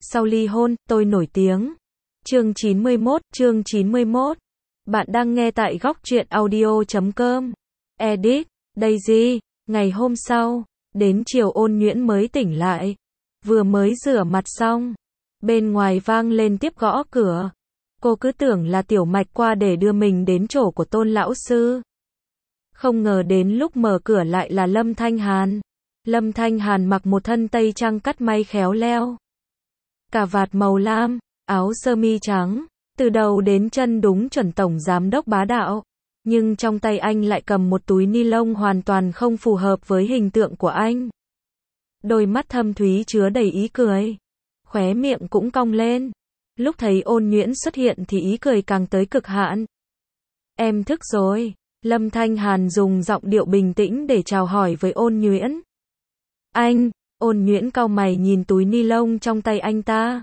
Sau ly hôn, tôi nổi tiếng. Chương 91. Bạn đang nghe tại góc truyện audio.com. Edit, Daisy. Ngày hôm sau, đến chiều Ôn Nhuyễn mới tỉnh lại. Vừa mới rửa mặt xong, bên ngoài vang lên tiếp gõ cửa. Cô cứ tưởng là Tiểu Mạch qua để đưa mình đến chỗ của Tôn lão sư. Không ngờ đến lúc mở cửa lại là Lâm Thanh Hàn. Lâm Thanh Hàn mặc một thân tây trang cắt may khéo léo, cà vạt màu lam, áo sơ mi trắng, từ đầu đến chân đúng chuẩn tổng giám đốc bá đạo. Nhưng trong tay anh lại cầm một túi ni lông hoàn toàn không phù hợp với hình tượng của anh. Đôi mắt thâm thúy chứa đầy ý cười, khóe miệng cũng cong lên. Lúc thấy Ôn Nhuyễn xuất hiện thì ý cười càng tới cực hạn. Em thức rồi. Lâm Thanh Hàn dùng giọng điệu bình tĩnh để chào hỏi với Ôn Nhuyễn. Anh. Ôn Nhuyễn cau mày nhìn túi ni lông trong tay anh ta.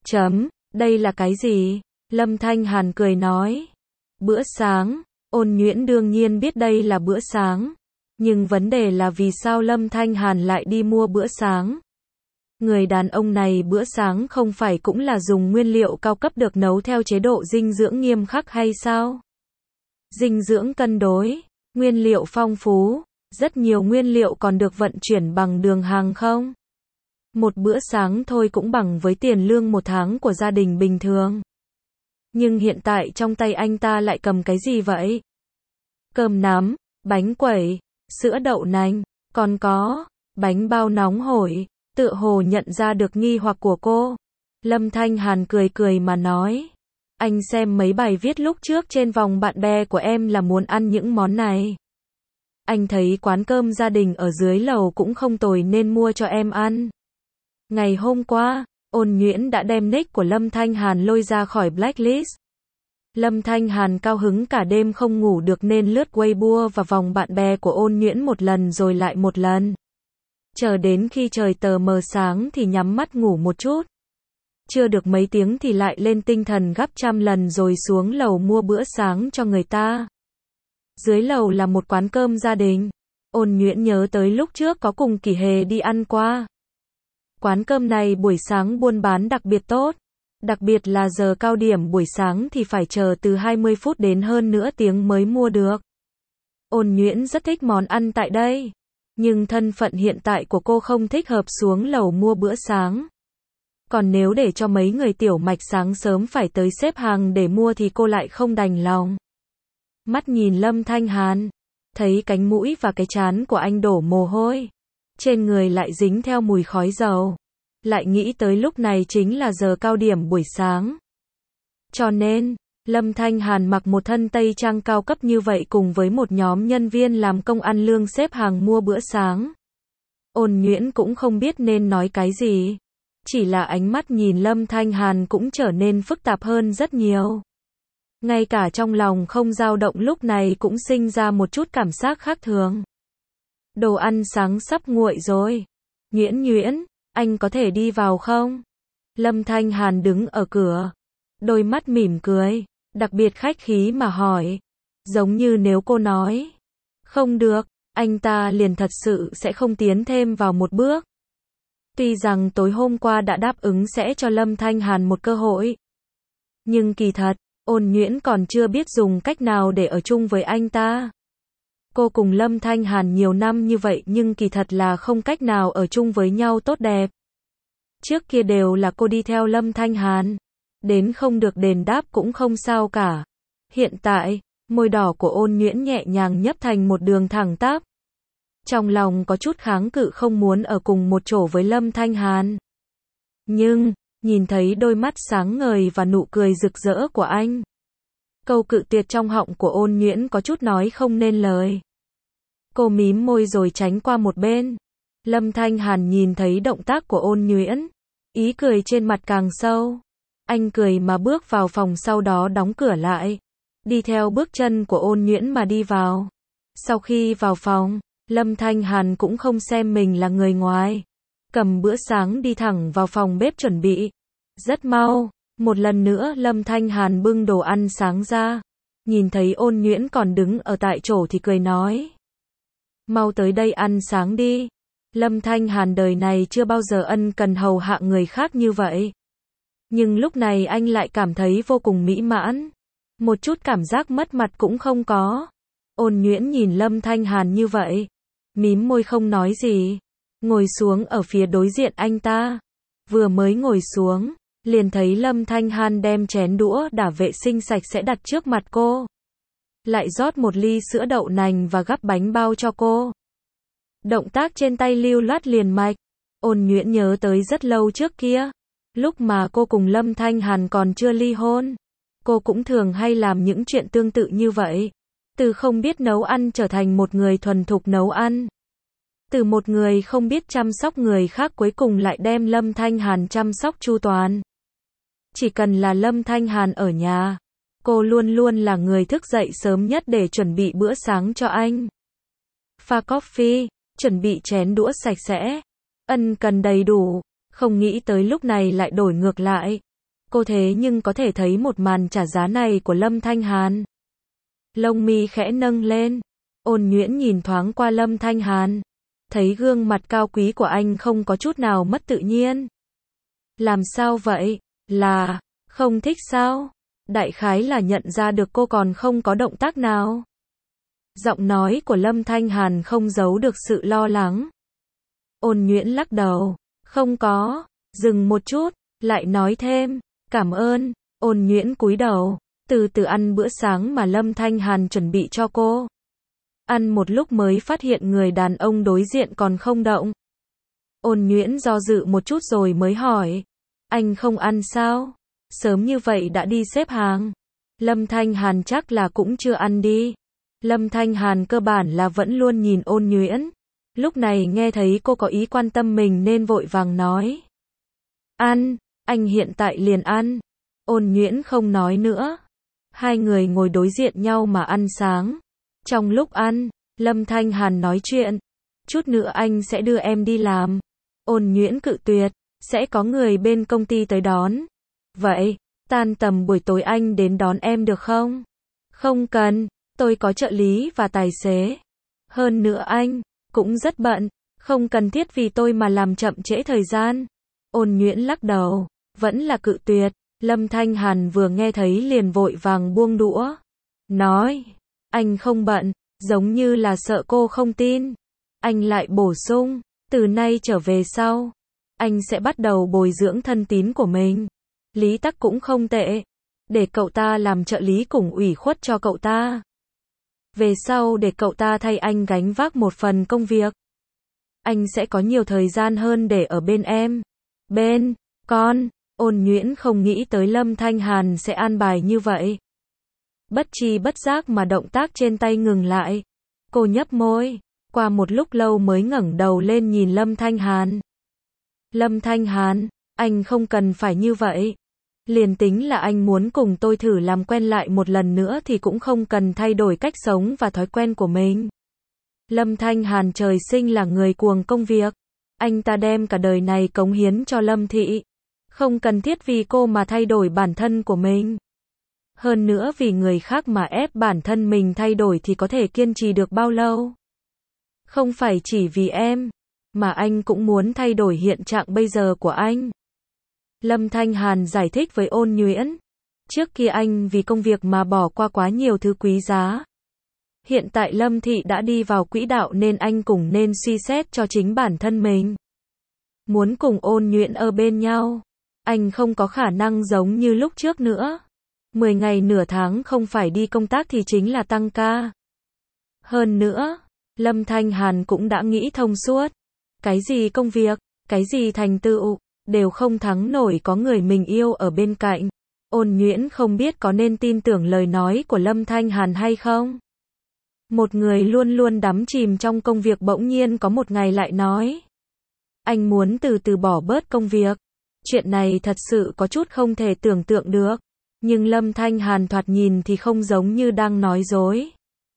Đây là cái gì? Lâm Thanh Hàn cười nói. Bữa sáng. Ôn Nhuyễn đương nhiên biết đây là bữa sáng. Nhưng vấn đề là vì sao Lâm Thanh Hàn lại đi mua bữa sáng? Người đàn ông này bữa sáng không phải cũng là dùng nguyên liệu cao cấp được nấu theo chế độ dinh dưỡng nghiêm khắc hay sao? Dinh dưỡng cân đối, nguyên liệu phong phú, rất nhiều nguyên liệu còn được vận chuyển bằng đường hàng không? Một bữa sáng thôi cũng bằng với tiền lương một tháng của gia đình bình thường. Nhưng hiện tại trong tay anh ta lại cầm cái gì vậy? Cơm nắm, bánh quẩy, sữa đậu nành, còn có bánh bao nóng hổi. Tựa hồ nhận ra được nghi hoặc của cô, Lâm Thanh Hàn cười cười mà nói. Anh xem mấy bài viết lúc trước trên vòng bạn bè của em là muốn ăn những món này. Anh thấy quán cơm gia đình ở dưới lầu cũng không tồi nên mua cho em ăn. Ngày hôm qua, Ôn Nhuyễn đã đem nick của Lâm Thanh Hàn lôi ra khỏi blacklist. Lâm Thanh Hàn cao hứng cả đêm không ngủ được nên lướt Weibo và vòng bạn bè của Ôn Nhuyễn một lần rồi lại một lần. Chờ đến khi trời tờ mờ sáng thì nhắm mắt ngủ một chút. Chưa được mấy tiếng thì lại lên tinh thần gấp trăm lần rồi xuống lầu mua bữa sáng cho người ta. Dưới lầu là một quán cơm gia đình. Ôn Nhuyễn nhớ tới lúc trước có cùng Kỷ Hề đi ăn qua. Quán cơm này buổi sáng buôn bán đặc biệt tốt. Đặc biệt là giờ cao điểm buổi sáng thì phải chờ từ 20 phút đến hơn nửa tiếng mới mua được. Ôn Nhuyễn rất thích món ăn tại đây. Nhưng thân phận hiện tại của cô không thích hợp xuống lầu mua bữa sáng. Còn nếu để cho mấy người Tiểu Mạch sáng sớm phải tới xếp hàng để mua thì cô lại không đành lòng. Mắt nhìn Lâm Thanh Hàn, thấy cánh mũi và cái trán của anh đổ mồ hôi. Trên người lại dính theo mùi khói dầu. Lại nghĩ tới lúc này chính là giờ cao điểm buổi sáng. Cho nên, Lâm Thanh Hàn mặc một thân tây trang cao cấp như vậy cùng với một nhóm nhân viên làm công ăn lương xếp hàng mua bữa sáng. Ôn Nhuyễn cũng không biết nên nói cái gì. Chỉ là ánh mắt nhìn Lâm Thanh Hàn cũng trở nên phức tạp hơn rất nhiều. Ngay cả trong lòng không dao động lúc này cũng sinh ra một chút cảm giác khác thường. Đồ ăn sáng sắp nguội rồi. Nhuyễn, anh có thể đi vào không? Lâm Thanh Hàn đứng ở cửa. Đôi mắt mỉm cười. Đặc biệt khách khí mà hỏi. Giống như nếu cô nói không được, anh ta liền thật sự sẽ không tiến thêm vào một bước. Tuy rằng tối hôm qua đã đáp ứng sẽ cho Lâm Thanh Hàn một cơ hội. Nhưng kỳ thật, Ôn Nhuyễn còn chưa biết dùng cách nào để ở chung với anh ta. Cô cùng Lâm Thanh Hàn nhiều năm như vậy nhưng kỳ thật là không cách nào ở chung với nhau tốt đẹp. Trước kia đều là cô đi theo Lâm Thanh Hàn. Đến không được đền đáp cũng không sao cả. Hiện tại, môi đỏ của Ôn Nhuyễn nhẹ nhàng nhấp thành một đường thẳng tắp. Trong lòng có chút kháng cự không muốn ở cùng một chỗ với Lâm Thanh Hàn. Nhưng, nhìn thấy đôi mắt sáng ngời và nụ cười rực rỡ của anh. Câu cự tuyệt trong họng của Ôn Nhuyễn có chút nói không nên lời. Cô mím môi rồi tránh qua một bên. Lâm Thanh Hàn nhìn thấy động tác của Ôn Nhuyễn. Ý cười trên mặt càng sâu. Anh cười mà bước vào phòng sau đó đóng cửa lại. Đi theo bước chân của Ôn Nhuyễn mà đi vào. Sau khi vào phòng, Lâm Thanh Hàn cũng không xem mình là người ngoài. Cầm bữa sáng đi thẳng vào phòng bếp chuẩn bị. Rất mau, một lần nữa Lâm Thanh Hàn bưng đồ ăn sáng ra. Nhìn thấy Ôn Nhuyễn còn đứng ở tại chỗ thì cười nói. Mau tới đây ăn sáng đi. Lâm Thanh Hàn đời này chưa bao giờ ân cần hầu hạ người khác như vậy. Nhưng lúc này anh lại cảm thấy vô cùng mỹ mãn. Một chút cảm giác mất mặt cũng không có. Ôn Nhuyễn nhìn Lâm Thanh Hàn như vậy, mím môi không nói gì, ngồi xuống ở phía đối diện anh ta. Vừa mới ngồi xuống, liền thấy Lâm Thanh Hàn đem chén đũa đã vệ sinh sạch sẽ đặt trước mặt cô. Lại rót một ly sữa đậu nành và gắp bánh bao cho cô. Động tác trên tay lưu loát liền mạch. Ôn Nhuyễn nhớ tới rất lâu trước kia, lúc mà cô cùng Lâm Thanh Hàn còn chưa ly hôn, cô cũng thường hay làm những chuyện tương tự như vậy. Từ không biết nấu ăn trở thành một người thuần thục nấu ăn. Từ một người không biết chăm sóc người khác cuối cùng lại đem Lâm Thanh Hàn chăm sóc chu toàn. Chỉ cần là Lâm Thanh Hàn ở nhà, cô luôn luôn là người thức dậy sớm nhất để chuẩn bị bữa sáng cho anh. Pha coffee, chuẩn bị chén đũa sạch sẽ, ân cần đầy đủ, không nghĩ tới lúc này lại đổi ngược lại. Cô thế nhưng có thể thấy một màn trả giá này của Lâm Thanh Hàn. Lông mi khẽ nâng lên, Ôn Nhuyễn nhìn thoáng qua Lâm Thanh Hàn, thấy gương mặt cao quý của anh không có chút nào mất tự nhiên. Làm sao vậy? Là không thích sao? Đại khái là nhận ra được cô còn không có động tác nào. Giọng nói của Lâm Thanh Hàn không giấu được sự lo lắng. Ôn Nhuyễn lắc đầu, không có, dừng một chút, lại nói thêm, cảm ơn. Ôn Nhuyễn cúi đầu, từ từ ăn bữa sáng mà Lâm Thanh Hàn chuẩn bị cho cô. Ăn một lúc mới phát hiện người đàn ông đối diện còn không động. Ôn Nhuyễn do dự một chút rồi mới hỏi, anh không ăn sao? Sớm như vậy đã đi xếp hàng. Lâm Thanh Hàn chắc là cũng chưa ăn đi. Lâm Thanh Hàn cơ bản là vẫn luôn nhìn Ôn Nhuyễn. Lúc này nghe thấy cô có ý quan tâm mình nên vội vàng nói. Ăn, anh hiện tại liền ăn. Ôn Nhuyễn không nói nữa. Hai người ngồi đối diện nhau mà ăn sáng. Trong lúc ăn, Lâm Thanh Hàn nói chuyện. Chút nữa anh sẽ đưa em đi làm. Ôn Nhuyễn cự tuyệt, sẽ có người bên công ty tới đón. Vậy, tan tầm buổi tối anh đến đón em được không? Không cần, tôi có trợ lý và tài xế. Hơn nữa anh cũng rất bận, không cần thiết vì tôi mà làm chậm trễ thời gian. Ôn Nhuyễn lắc đầu, vẫn là cự tuyệt. Lâm Thanh Hàn vừa nghe thấy liền vội vàng buông đũa. Nói, anh không bận, giống như là sợ cô không tin. Anh lại bổ sung, từ nay trở về sau, anh sẽ bắt đầu bồi dưỡng thân tín của mình. Lý Tắc cũng không tệ, để cậu ta làm trợ lý cùng ủy khuất cho cậu ta. Về sau để cậu ta thay anh gánh vác một phần công việc. Anh sẽ có nhiều thời gian hơn để ở bên em. Bên con. Ôn Nhuyễn không nghĩ tới Lâm Thanh Hàn sẽ an bài như vậy. Bất tri bất giác mà động tác trên tay ngừng lại. Cô nhấp môi, qua một lúc lâu mới ngẩng đầu lên nhìn Lâm Thanh Hàn. Lâm Thanh Hàn, anh không cần phải như vậy. Liền tính là anh muốn cùng tôi thử làm quen lại một lần nữa thì cũng không cần thay đổi cách sống và thói quen của mình. Lâm Thanh Hàn trời sinh là người cuồng công việc. Anh ta đem cả đời này cống hiến cho Lâm Thị. Không cần thiết vì cô mà thay đổi bản thân của mình. Hơn nữa vì người khác mà ép bản thân mình thay đổi thì có thể kiên trì được bao lâu. Không phải chỉ vì em, mà anh cũng muốn thay đổi hiện trạng bây giờ của anh. Lâm Thanh Hàn giải thích với Ôn Nhuyễn. Trước kia anh vì công việc mà bỏ qua quá nhiều thứ quý giá. Hiện tại Lâm Thị đã đi vào quỹ đạo nên anh cũng nên suy xét cho chính bản thân mình. Muốn cùng Ôn Nhuyễn ở bên nhau. Anh không có khả năng giống như lúc trước nữa. 10 ngày nửa tháng không phải đi công tác thì chính là tăng ca. Hơn nữa, Lâm Thanh Hàn cũng đã nghĩ thông suốt. Cái gì công việc, cái gì thành tựu, đều không thắng nổi có người mình yêu ở bên cạnh. Ôn Nhuyễn không biết có nên tin tưởng lời nói của Lâm Thanh Hàn hay không. Một người luôn luôn đắm chìm trong công việc bỗng nhiên có một ngày lại nói. Anh muốn từ từ bỏ bớt công việc. Chuyện này thật sự có chút không thể tưởng tượng được. Nhưng Lâm Thanh Hàn thoạt nhìn thì không giống như đang nói dối.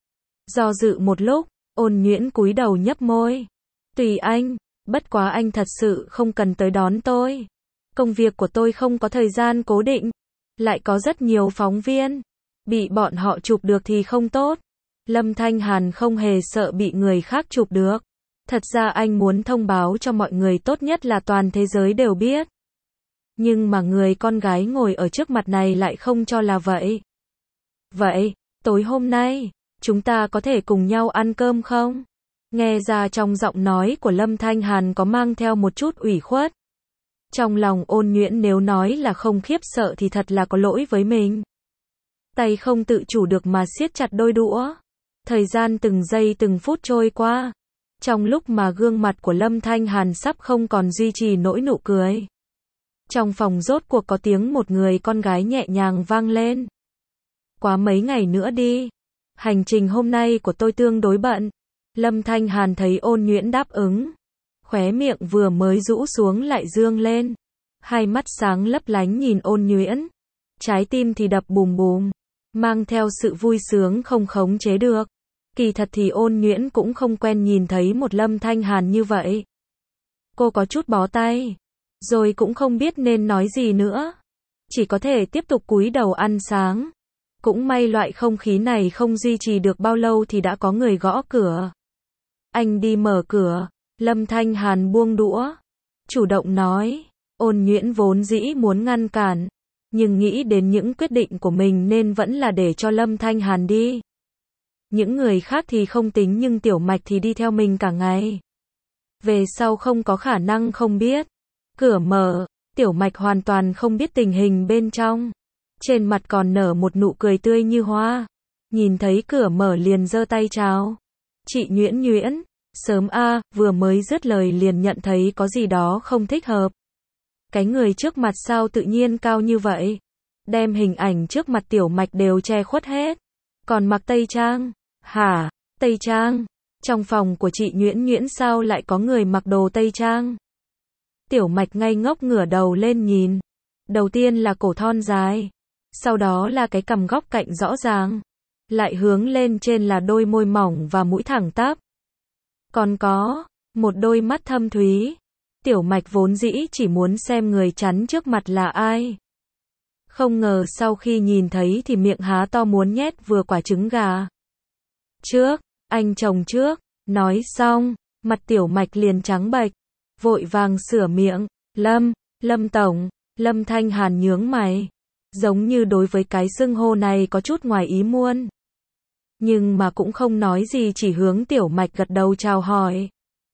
Do dự một lúc, Ôn Nhuyễn cúi đầu nhấp môi. Tùy anh, bất quá anh thật sự không cần tới đón tôi. Công việc của tôi không có thời gian cố định. Lại có rất nhiều phóng viên. Bị bọn họ chụp được thì không tốt. Lâm Thanh Hàn không hề sợ bị người khác chụp được. Thật ra anh muốn thông báo cho mọi người tốt nhất là toàn thế giới đều biết. Nhưng mà người con gái ngồi ở trước mặt này lại không cho là vậy. Vậy, tối hôm nay, chúng ta có thể cùng nhau ăn cơm không? Nghe ra trong giọng nói của Lâm Thanh Hàn có mang theo một chút ủy khuất. Trong lòng Ôn Nhuyễn nếu nói là không khiếp sợ thì thật là có lỗi với mình. Tay không tự chủ được mà siết chặt đôi đũa. Thời gian từng giây từng phút trôi qua. Trong lúc mà gương mặt của Lâm Thanh Hàn sắp không còn duy trì nỗi nụ cười. Trong phòng rốt cuộc có tiếng một người con gái nhẹ nhàng vang lên. Quá mấy ngày nữa đi. Hành trình hôm nay của tôi tương đối bận. Lâm Thanh Hàn thấy Ôn Nhuyễn đáp ứng. Khóe miệng vừa mới rũ xuống lại dương lên. Hai mắt sáng lấp lánh nhìn Ôn Nhuyễn. Trái tim thì đập bùm bùm. Mang theo sự vui sướng không khống chế được. Kỳ thật thì Ôn Nhuyễn cũng không quen nhìn thấy một Lâm Thanh Hàn như vậy. Cô có chút bó tay. Rồi cũng không biết nên nói gì nữa. Chỉ có thể tiếp tục cúi đầu ăn sáng. Cũng may loại không khí này không duy trì được bao lâu thì đã có người gõ cửa. Anh đi mở cửa. Lâm Thanh Hàn buông đũa. Chủ động nói. Ôn Nhuyễn vốn dĩ muốn ngăn cản. Nhưng nghĩ đến những quyết định của mình nên vẫn là để cho Lâm Thanh Hàn đi. Những người khác thì không tính nhưng Tiểu Mạch thì đi theo mình cả ngày. Về sau không có khả năng không biết. Cửa mở, Tiểu Mạch hoàn toàn không biết tình hình bên trong. Trên mặt còn nở một nụ cười tươi như hoa. Nhìn thấy cửa mở liền giơ tay chào. Chị Nhuyễn Nhuyễn, sớm a, vừa mới dứt lời liền nhận thấy có gì đó không thích hợp. Cái người trước mặt sao tự nhiên cao như vậy? Đem hình ảnh trước mặt Tiểu Mạch đều che khuất hết. Còn mặc tây trang. Hả? Tây trang? Trong phòng của chị Nhuyễn Nhuyễn sao lại có người mặc đồ tây trang? Tiểu Mạch ngây ngốc ngửa đầu lên nhìn. Đầu tiên là cổ thon dài. Sau đó là cái cằm góc cạnh rõ ràng. Lại hướng lên trên là đôi môi mỏng và mũi thẳng tắp. Còn có một đôi mắt thâm thúy. Tiểu Mạch vốn dĩ chỉ muốn xem người chắn trước mặt là ai. Không ngờ sau khi nhìn thấy thì miệng há to muốn nhét vừa quả trứng gà. Trước, anh chồng trước, nói xong, mặt Tiểu Mạch liền trắng bệch, vội vàng sửa miệng, Lâm Tổng, Lâm Thanh Hàn nhướng mày, giống như đối với cái xưng hô này có chút ngoài ý muốn. Nhưng mà cũng không nói gì chỉ hướng Tiểu Mạch gật đầu chào hỏi.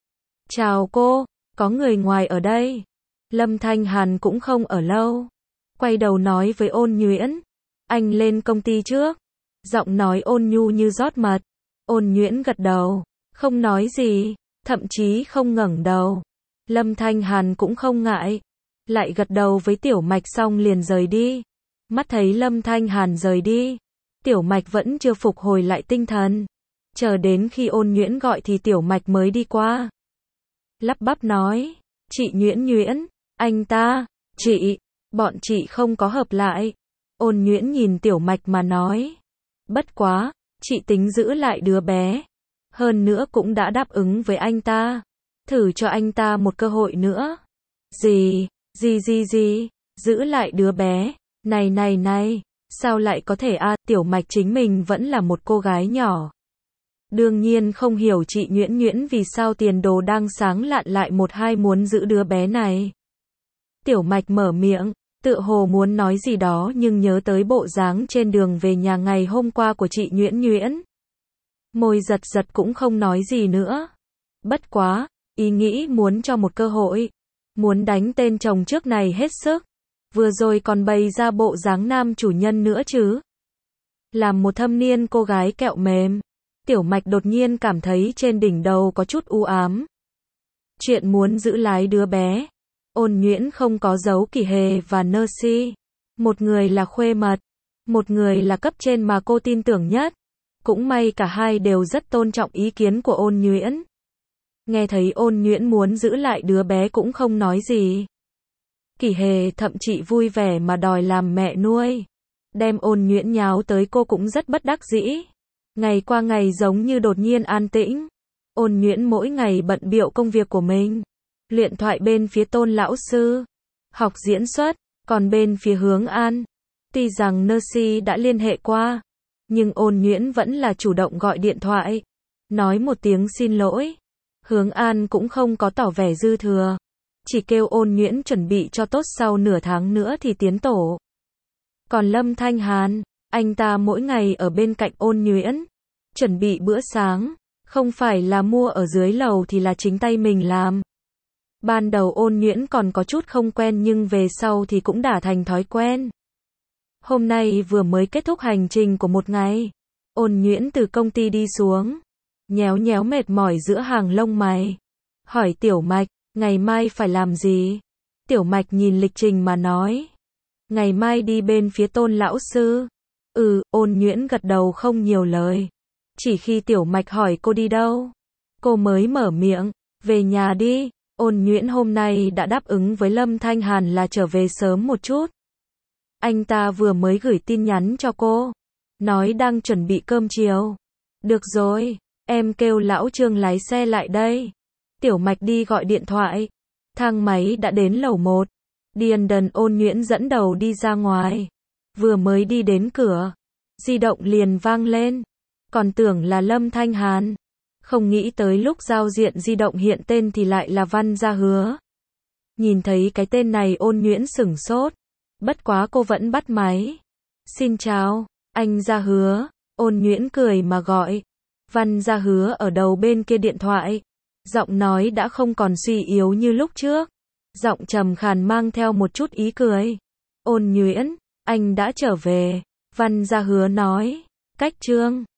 Chào cô, có người ngoài ở đây. Lâm Thanh Hàn cũng không ở lâu. Quay đầu nói với Ôn Nhuyễn. Anh lên công ty trước. Giọng nói ôn nhu như rót mật. Ôn Nhuyễn gật đầu. Không nói gì. Thậm chí không ngẩng đầu. Lâm Thanh Hàn cũng không ngại. Lại gật đầu với Tiểu Mạch xong liền rời đi. Mắt thấy Lâm Thanh Hàn rời đi. Tiểu Mạch vẫn chưa phục hồi lại tinh thần. Chờ đến khi Ôn Nhuyễn gọi thì Tiểu Mạch mới đi qua. Lắp bắp nói. Chị Nhuyễn Nhuyễn. Anh ta. Chị. Bọn chị không có hợp lại. Ôn Nhuyễn nhìn Tiểu Mạch mà nói. Bất quá. Chị tính giữ lại đứa bé. Hơn nữa cũng đã đáp ứng với anh ta. Thử cho anh ta một cơ hội nữa. Gì. Giữ lại đứa bé. Này. Sao lại có thể Tiểu Mạch chính mình vẫn là một cô gái nhỏ. Đương nhiên không hiểu chị Nhuyễn Nhuyễn vì sao tiền đồ đang sáng lạn lại một hai muốn giữ đứa bé này. Tiểu Mạch mở miệng, tựa hồ muốn nói gì đó nhưng nhớ tới bộ dáng trên đường về nhà ngày hôm qua của chị Nhuyễn Nhuyễn. Môi giật cũng không nói gì nữa. Bất quá, ý nghĩ muốn cho một cơ hội. Muốn đánh tên chồng trước này hết sức. Vừa rồi còn bày ra bộ dáng nam chủ nhân nữa chứ. Làm một thâm niên cô gái kẹo mềm. Tiểu Mạch đột nhiên cảm thấy trên đỉnh đầu có chút u ám. Chuyện muốn giữ lái đứa bé. Ôn Nhuyễn không có giấu Kỳ Hề và Nercy. Một người là khuê mật. Một người là cấp trên mà cô tin tưởng nhất. Cũng may cả hai đều rất tôn trọng ý kiến của Ôn Nhuyễn. Nghe thấy Ôn Nhuyễn muốn giữ lại đứa bé cũng không nói gì. Kỳ Hề thậm chí vui vẻ mà đòi làm mẹ nuôi. Đem Ôn Nhuyễn nháo tới cô cũng rất bất đắc dĩ. Ngày qua ngày giống như đột nhiên an tĩnh. Ôn Nhuyễn mỗi ngày bận bịu công việc của mình. Luyện thoại bên phía Tôn lão sư. Học diễn xuất. Còn bên phía Hướng An. Tuy rằng Nercy đã liên hệ qua. Nhưng Ôn Nhuyễn vẫn là chủ động gọi điện thoại. Nói một tiếng xin lỗi. Hướng An cũng không có tỏ vẻ dư thừa. chỉ kêu Ôn Nhuyễn chuẩn bị cho tốt sau nửa tháng nữa thì tiến tổ. Còn Lâm Thanh Hàn, anh ta mỗi ngày ở bên cạnh Ôn Nhuyễn, chuẩn bị bữa sáng, không phải là mua ở dưới lầu thì là chính tay mình làm. Ban đầu Ôn Nhuyễn còn có chút không quen nhưng về sau thì cũng đã thành thói quen. Hôm nay vừa mới kết thúc hành trình của một ngày, Ôn Nhuyễn từ công ty đi xuống, nhéo nhéo mệt mỏi giữa hàng lông mày, hỏi Tiểu Mạch, ngày mai phải làm gì? Tiểu Mạch nhìn lịch trình mà nói, ngày mai đi bên phía Tôn lão sư. Ôn Nhuyễn gật đầu không nhiều lời. Chỉ khi Tiểu Mạch hỏi cô đi đâu, cô mới mở miệng, về nhà đi. Ôn Nhuyễn hôm nay đã đáp ứng với Lâm Thanh Hàn là trở về sớm một chút. Anh ta vừa mới gửi tin nhắn cho cô, nói đang chuẩn bị cơm chiều. Được rồi, em kêu lão Trương lái xe lại đây. Tiểu Mạch đi gọi điện thoại. Thang máy đã đến lầu 1. Điền Đần Ôn Nhuyễn dẫn đầu đi ra ngoài. Vừa mới đi đến cửa, di động liền vang lên. Còn tưởng là Lâm Thanh Hàn. Không nghĩ tới lúc giao diện di động hiện tên thì lại là Văn Gia Hứa. Nhìn thấy cái tên này Ôn Nhuyễn sửng sốt. Bất quá cô vẫn bắt máy. Xin chào, anh Gia Hứa. Ôn Nhuyễn cười mà gọi. Văn Gia Hứa ở đầu bên kia điện thoại. Giọng nói đã không còn suy yếu như lúc trước. Giọng trầm khàn mang theo một chút ý cười. Ôn Nhuyễn, anh đã trở về. Văn Gia Hứa nói. Cách Trương.